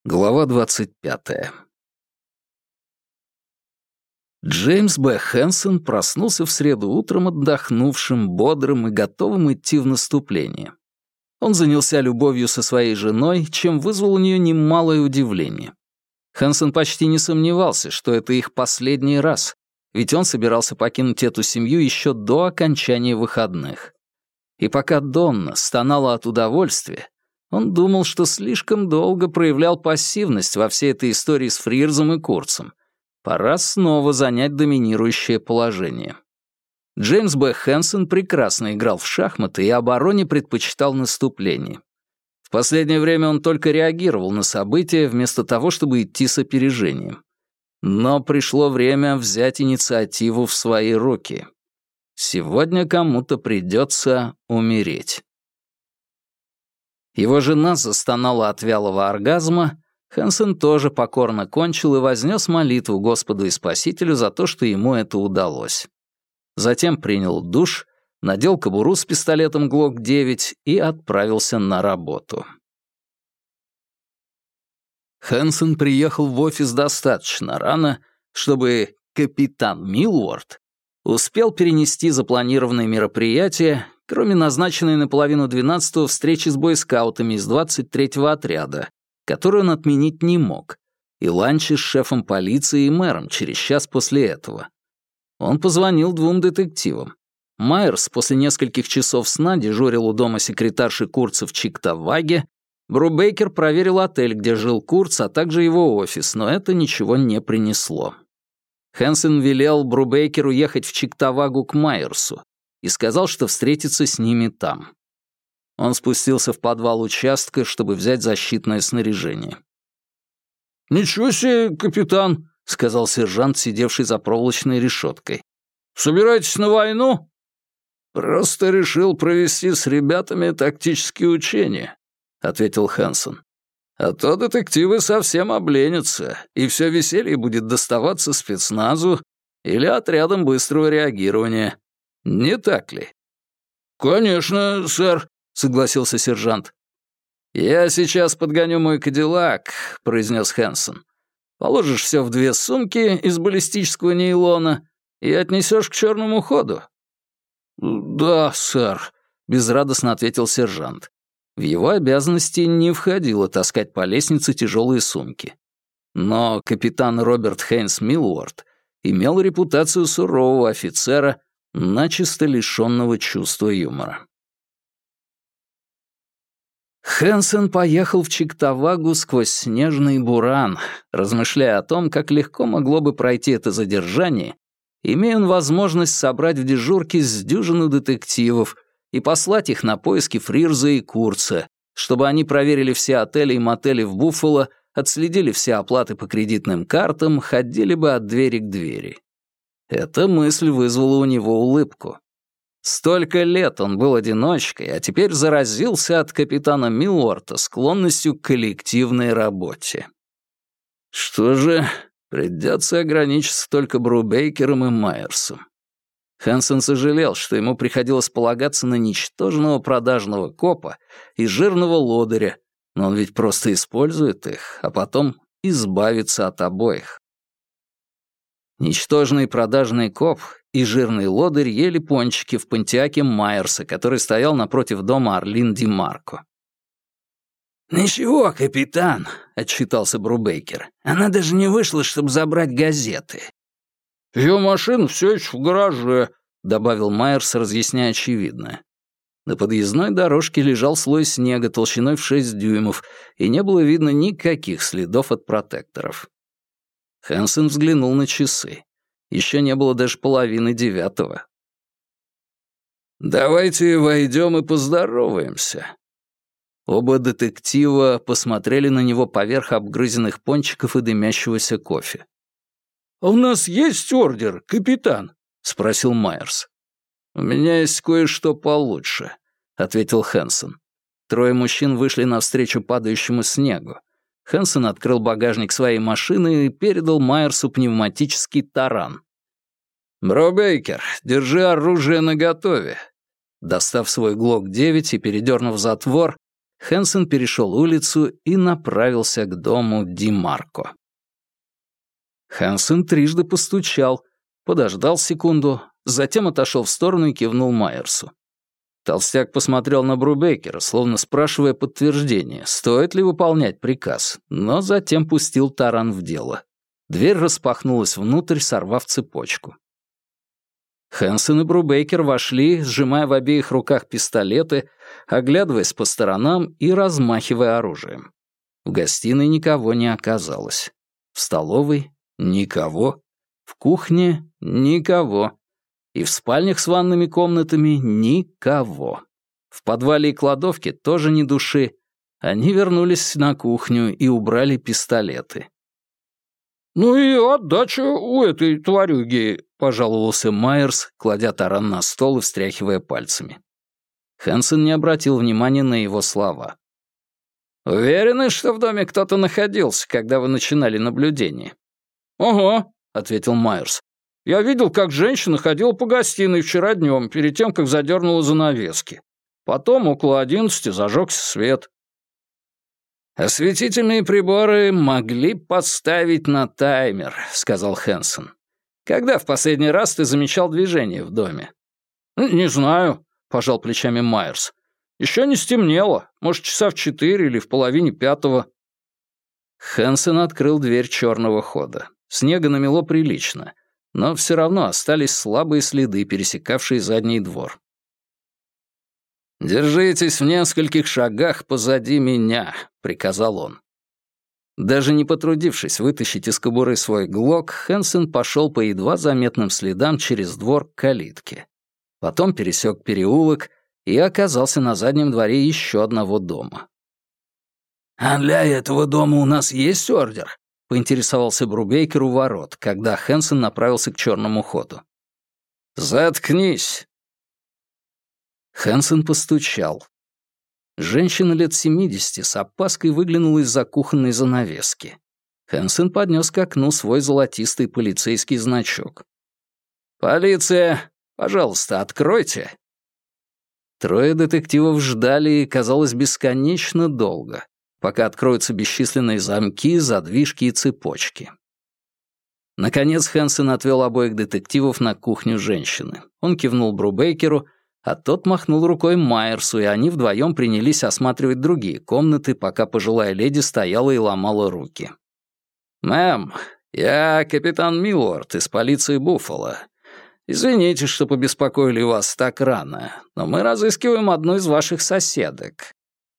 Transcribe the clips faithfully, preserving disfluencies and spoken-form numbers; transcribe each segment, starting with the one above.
Глава двадцать пятая. Джеймс Б. Хэнсон проснулся в среду утром отдохнувшим, бодрым и готовым идти в наступление. Он занялся любовью со своей женой, чем вызвал у нее немалое удивление. Хэнсон почти не сомневался, что это их последний раз, ведь он собирался покинуть эту семью еще до окончания выходных. И пока Донна стонала от удовольствия, он думал, что слишком долго проявлял пассивность во всей этой истории с Фрирзом и Курцем. Пора снова занять доминирующее положение. Джеймс Б. Хэнсон прекрасно играл в шахматы и обороне предпочитал наступление. В последнее время он только реагировал на события, вместо того, чтобы идти с опережением. Но пришло время взять инициативу в свои руки. Сегодня кому-то придется умереть. Его жена застонала от вялого оргазма, Хэнсон тоже покорно кончил и вознес молитву Господу и Спасителю за то, что ему это удалось. Затем принял душ, надел кобуру с пистолетом Глок девять и отправился на работу. Хэнсон приехал в офис достаточно рано, чтобы капитан Милуорд успел перенести запланированные мероприятия, кроме назначенной на половину двенадцатого встречи с бойскаутами из двадцать третьего отряда, которую он отменить не мог, и ланчи с шефом полиции и мэром через час после этого. Он позвонил двум детективам. Майерс после нескольких часов сна дежурил у дома секретарши Курца в Чиктаваге, Брубейкер проверил отель, где жил Курц, а также его офис, но это ничего не принесло. Хэнсон велел Брубейкеру ехать в Чиктавагу к Майерсу и сказал, что встретится с ними там. Он спустился в подвал участка, чтобы взять защитное снаряжение. «Ничего себе, капитан», — сказал сержант, сидевший за проволочной решеткой. «Собираетесь на войну?» «Просто решил провести с ребятами тактические учения», — ответил Хэнсон. «А то детективы совсем обленятся, и все веселье будет доставаться спецназу или отрядам быстрого реагирования. Не так ли?» «Конечно, сэр», — согласился сержант. «Я сейчас подгоню мой кадиллак», — произнес Хэнсон. «Положишь все в две сумки из баллистического нейлона и отнесешь к черному ходу». «Да, сэр», — безрадостно ответил сержант. В его обязанности не входило таскать по лестнице тяжелые сумки. Но капитан Роберт Хейнс Милуорд имел репутацию сурового офицера, начисто лишенного чувства юмора. Хэнсон поехал в Чиктавагу сквозь снежный буран, размышляя о том, как легко могло бы пройти это задержание, имея он возможность собрать в дежурке с дюжину детективов и послать их на поиски Фрирза и Курца, чтобы они проверили все отели и мотели в Буффало, отследили все оплаты по кредитным картам, ходили бы от двери к двери. Эта мысль вызвала у него улыбку. Столько лет он был одиночкой, а теперь заразился от капитана Милуорта склонностью к коллективной работе. Что же, придется ограничиться только Брубейкером и Майерсом. Хэнсон сожалел, что ему приходилось полагаться на ничтожного продажного копа и жирного лодыря, но он ведь просто использует их, а потом избавится от обоих. Ничтожный продажный коп и жирный лодырь ели пончики в Понтиаке Майерса, который стоял напротив дома Арлин Ди Марко. «Ничего, капитан», — отчитался Брубейкер. «Она даже не вышла, чтобы забрать газеты». «Ее машина все еще в гараже», — добавил Майерс, разъясняя очевидное. На подъездной дорожке лежал слой снега толщиной в шесть дюймов, и не было видно никаких следов от протекторов. Хэнсон взглянул на часы. Еще не было даже половины девятого. «Давайте войдем и поздороваемся». Оба детектива посмотрели на него поверх обгрызенных пончиков и дымящегося кофе. «А у нас есть ордер, капитан?» — спросил Майерс. «У меня есть кое-что получше», — ответил Хэнсон. Трое мужчин вышли навстречу падающему снегу. Хэнсон открыл багажник своей машины и передал Майерсу пневматический таран. «Брубейкер, держи оружие наготове». Достав свой Глок девять и передернув затвор, Хэнсон перешел улицу и направился к дому Ди Марко. Хэнсон трижды постучал, подождал секунду, затем отошел в сторону и кивнул Майерсу. Толстяк посмотрел на Брубейкера, словно спрашивая подтверждение, стоит ли выполнять приказ, но затем пустил таран в дело. Дверь распахнулась внутрь, сорвав цепочку. Хэнсон и Брубейкер вошли, сжимая в обеих руках пистолеты, оглядываясь по сторонам и размахивая оружием. В гостиной никого не оказалось. В столовой — никого. В кухне — никого. И в спальнях с ванными комнатами — никого. В подвале и кладовке тоже ни души. Они вернулись на кухню и убрали пистолеты. «Ну и отдача у этой тварюги», — пожаловался Майерс, кладя таран на стол и встряхивая пальцами. Хэнсон не обратил внимания на его слова. «Уверены, что в доме кто-то находился, когда вы начинали наблюдение?» «Ага», — ответил Майерс. «Я видел, как женщина ходила по гостиной вчера днем, перед тем, как задернула занавески. Потом около одиннадцати зажегся свет». «Осветительные приборы могли поставить на таймер», — сказал Хэнсон. «Когда в последний раз ты замечал движение в доме?» «Не знаю», — пожал плечами Майерс. «Еще не стемнело. Может, часа в четыре или в половине пятого». Хэнсон открыл дверь черного хода. Снега намело прилично, но все равно остались слабые следы, пересекавшие задний двор. «Держитесь в нескольких шагах позади меня», — приказал он. Даже не потрудившись вытащить из кобуры свой глок, Хэнсон пошел по едва заметным следам через двор к калитке. Потом пересек переулок и оказался на заднем дворе еще одного дома. «А для этого дома у нас есть ордер?» — поинтересовался Брубейкер у ворот, когда Хэнсон направился к черному ходу. «Заткнись!» Хэнсон постучал. Женщина лет семидесяти с опаской выглянула из-за кухонной занавески. Хэнсон поднес к окну свой золотистый полицейский значок. «Полиция, пожалуйста, откройте!» Трое детективов ждали, казалось, бесконечно долго, пока откроются бесчисленные замки, задвижки и цепочки. Наконец Хэнсон отвел обоих детективов на кухню женщины. Он кивнул Брубейкеру, а тот махнул рукой Майерсу, и они вдвоем принялись осматривать другие комнаты, пока пожилая леди стояла и ломала руки. «Мэм, я капитан Милуард из полиции Буффало. Извините, что побеспокоили вас так рано, но мы разыскиваем одну из ваших соседок».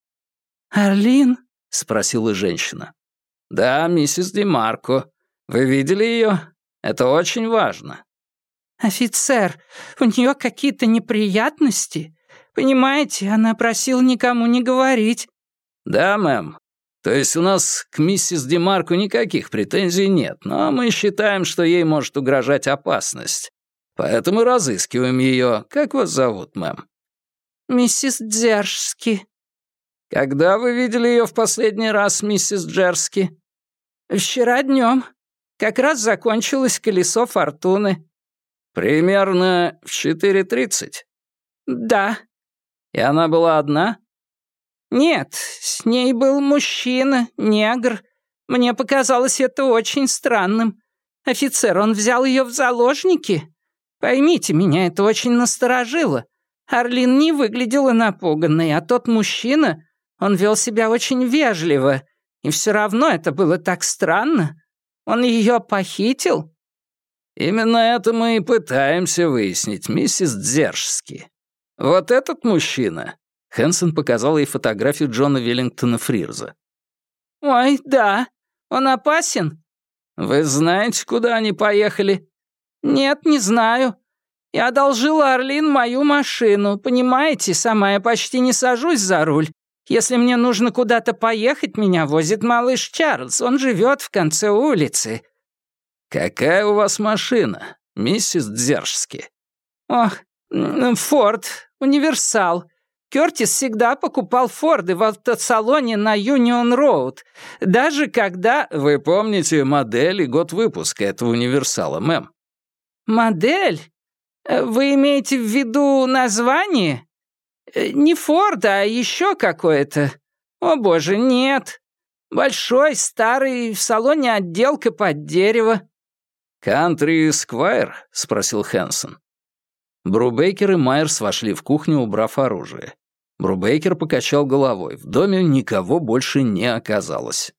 «Арлин?» — спросила женщина. «Да, миссис Ди Марко. Вы видели ее? Это очень важно». «Офицер, у нее какие-то неприятности? Понимаете, она просила никому не говорить». «Да, мэм. То есть у нас к миссис Ди Марко никаких претензий нет, но мы считаем, что ей может угрожать опасность. Поэтому разыскиваем ее. Как вас зовут, мэм?» «Миссис Дзержски». «Когда вы видели ее в последний раз, миссис Джерски?» «Вчера днем. Как раз закончилось колесо фортуны». «Примерно в четыре тридцать?» «Да». «И она была одна?» «Нет, с ней был мужчина, негр. Мне показалось это очень странным. Офицер, он взял ее в заложники? Поймите, меня это очень насторожило. Арлин не выглядела напуганной, а тот мужчина, он вел себя очень вежливо. И все равно это было так странно. Он ее похитил?» «Именно это мы и пытаемся выяснить, миссис Дзержски. Вот этот мужчина...» Хэнсон показал ей фотографию Джона Веллингтона Фрирза. «Ой, да. Он опасен?» «Вы знаете, куда они поехали?» «Нет, не знаю. Я одолжила Арлин мою машину. Понимаете, сама я почти не сажусь за руль. Если мне нужно куда-то поехать, меня возит малыш Чарльз. Он живет в конце улицы». «Какая у вас машина, миссис Дзержски?» «Ох, Форд, универсал. Кёртис всегда покупал Форды в автосалоне на Юнион-Роуд. Даже когда...» «Вы помните модель и год выпуска этого универсала, мэм?» «Модель? Вы имеете в виду название? Не Форд, а еще какое-то. О боже, нет. Большой, старый, в салоне отделка под дерево. «Кантри Сквайр?» — спросил Хэнсон. Брубейкер и Майерс вошли в кухню, убрав оружие. Брубейкер покачал головой. В доме никого больше не оказалось.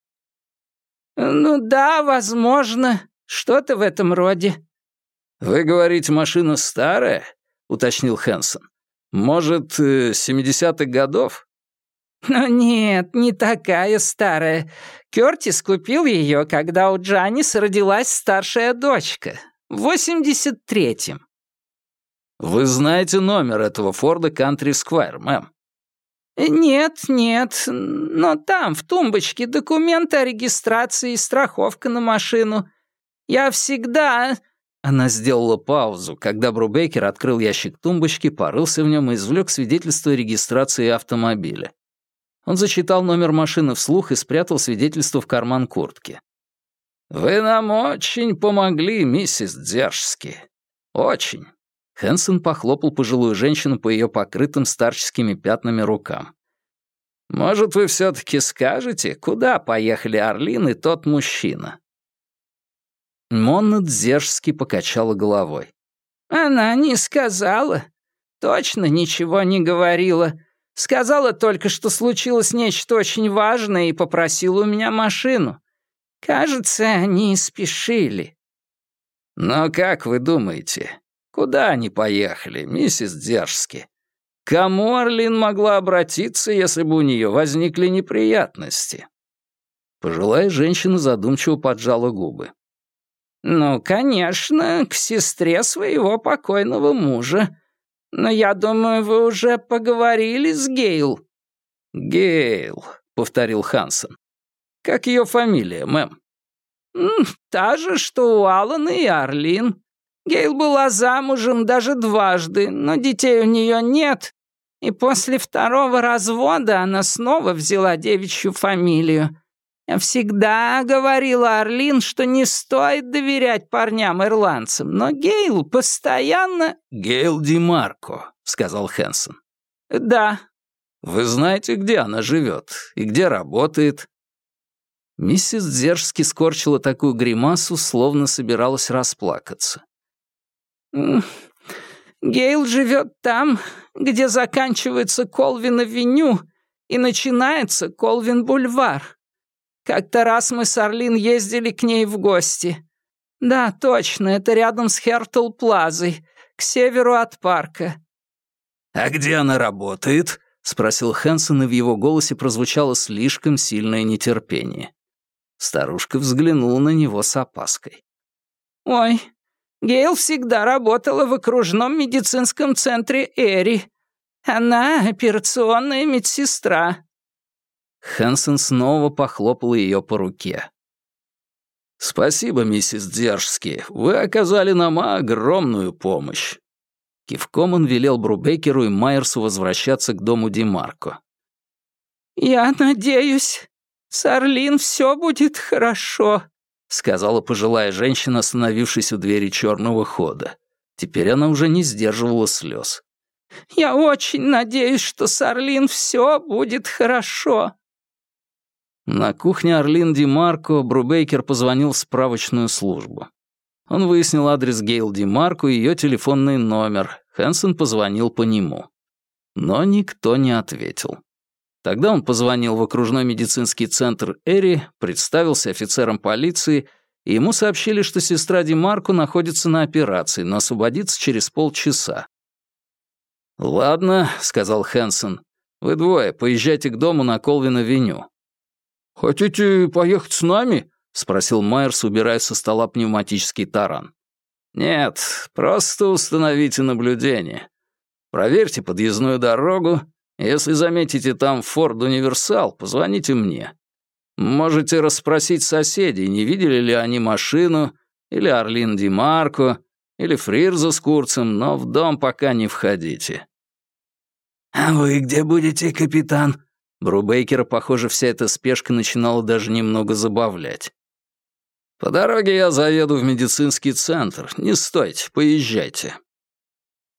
«Ну да, возможно. Что-то в этом роде». «Вы говорите, машина старая?» — уточнил Хэнсон. «Может, семидесятых годов?» «Но нет, не такая старая. Кёртис купил ее, когда у Джанис родилась старшая дочка. В восемьдесят третьем». «Вы знаете номер этого Форда Кантри Сквайр, мэм?» «Нет, нет, но там, в тумбочке, документы о регистрации и страховка на машину. Я всегда...» Она сделала паузу, когда Брубейкер открыл ящик тумбочки, порылся в нем и извлек свидетельство о регистрации автомобиля. Он зачитал номер машины вслух и спрятал свидетельство в карман куртки. «Вы нам очень помогли, миссис Дзержски. Очень». Хэнсон похлопал пожилую женщину по ее покрытым старческими пятнами рукам. «Может, вы все-таки скажете, куда поехали Орлин и тот мужчина?» Монна Дзержски покачала головой. «Она не сказала. Точно ничего не говорила. Сказала только, что случилось нечто очень важное и попросила у меня машину. Кажется, они спешили». «Но как вы думаете, куда они поехали, миссис Дзержски? К кому Орлин могла обратиться, если бы у нее возникли неприятности?» Пожилая женщина задумчиво поджала губы. «Ну, конечно, к сестре своего покойного мужа. Но я думаю, вы уже поговорили с Гейл». «Гейл», — повторил Хансон. «Как ее фамилия, мэм?» «Та же, что у Алана и Орлин. Гейл была замужем даже дважды, но детей у нее нет, и после второго развода она снова взяла девичью фамилию. Я всегда говорила Орлин, что не стоит доверять парням-ирландцам, но Гейл постоянно...» «Гейл Димарко», — сказал Хэнсон. «Да». «Вы знаете, где она живет и где работает?» Миссис Дзержски скорчила такую гримасу, словно собиралась расплакаться. «Гейл живет там, где заканчивается Колвин-авеню и начинается Колвин-бульвар. Как-то раз мы с Орлин ездили к ней в гости. Да, точно, это рядом с Хертл-плазой, к северу от парка». «А где она работает?» — спросил Хэнсон, и в его голосе прозвучало слишком сильное нетерпение. Старушка взглянула на него с опаской. «Ой, Гейл всегда работала в окружном медицинском центре Эри. Она операционная медсестра». Хэнсон снова похлопал ее по руке. «Спасибо, миссис Дзержски, вы оказали нам огромную помощь». Кивком он велел Брубейкеру и Майерсу возвращаться к дому Димарко. «Я надеюсь, с Орлин все будет хорошо», — сказала пожилая женщина, остановившись у двери черного хода. Теперь она уже не сдерживала слез. «Я очень надеюсь, что с Орлин все будет хорошо». На кухне Орлин Димарко Брубейкер позвонил в справочную службу. Он выяснил адрес Гейл Димарко и ее телефонный номер. Хэнсон позвонил по нему. Но никто не ответил. Тогда он позвонил в окружной медицинский центр Эри, представился офицером полиции, и ему сообщили, что сестра Димарко находится на операции, но освободится через полчаса. «Ладно», — сказал Хэнсон, — «вы двое поезжайте к дому на Колвин-авеню». «Хотите поехать с нами?» — спросил Майерс, убирая со стола пневматический таран. «Нет, просто установите наблюдение. Проверьте подъездную дорогу. Если заметите там Форд Универсал, позвоните мне. Можете расспросить соседей, не видели ли они машину, или Орлин Димарко, или Фрирза с Курцем, но в дом пока не входите». «А вы где будете, капитан?» Брубейкера, похоже, вся эта спешка начинала даже немного забавлять. «По дороге я заеду в медицинский центр. Не стойте, поезжайте».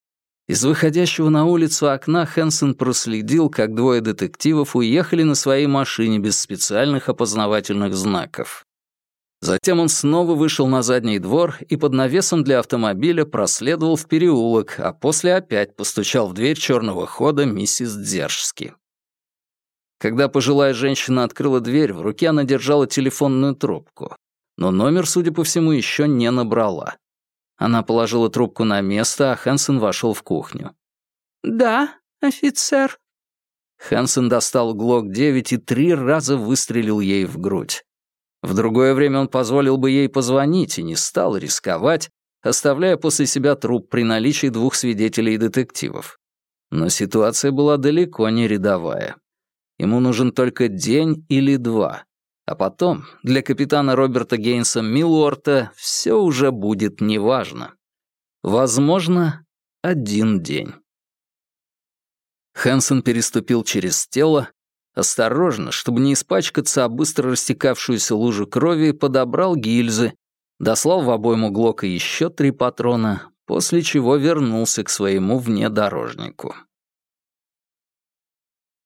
Из выходящего на улицу окна Хэнсон проследил, как двое детективов уехали на своей машине без специальных опознавательных знаков. Затем он снова вышел на задний двор и под навесом для автомобиля проследовал в переулок, а после опять постучал в дверь черного хода миссис Дзержски. Когда пожилая женщина открыла дверь, в руке она держала телефонную трубку, но номер, судя по всему, еще не набрала. Она положила трубку на место, а Хэнсон вошел в кухню. «Да, офицер». Хэнсон достал глок девять и три раза выстрелил ей в грудь. В другое время он позволил бы ей позвонить и не стал рисковать, оставляя после себя труп при наличии двух свидетелей и детективов. Но ситуация была далеко не рядовая. Ему нужен только день или два. А потом для капитана Роберта Гейнса Милуорта все уже будет неважно. Возможно, один день. Хэнсон переступил через тело, осторожно, чтобы не испачкаться о быстро растекавшуюся лужу крови, подобрал гильзы, дослал в обойму глока еще три патрона, после чего вернулся к своему внедорожнику.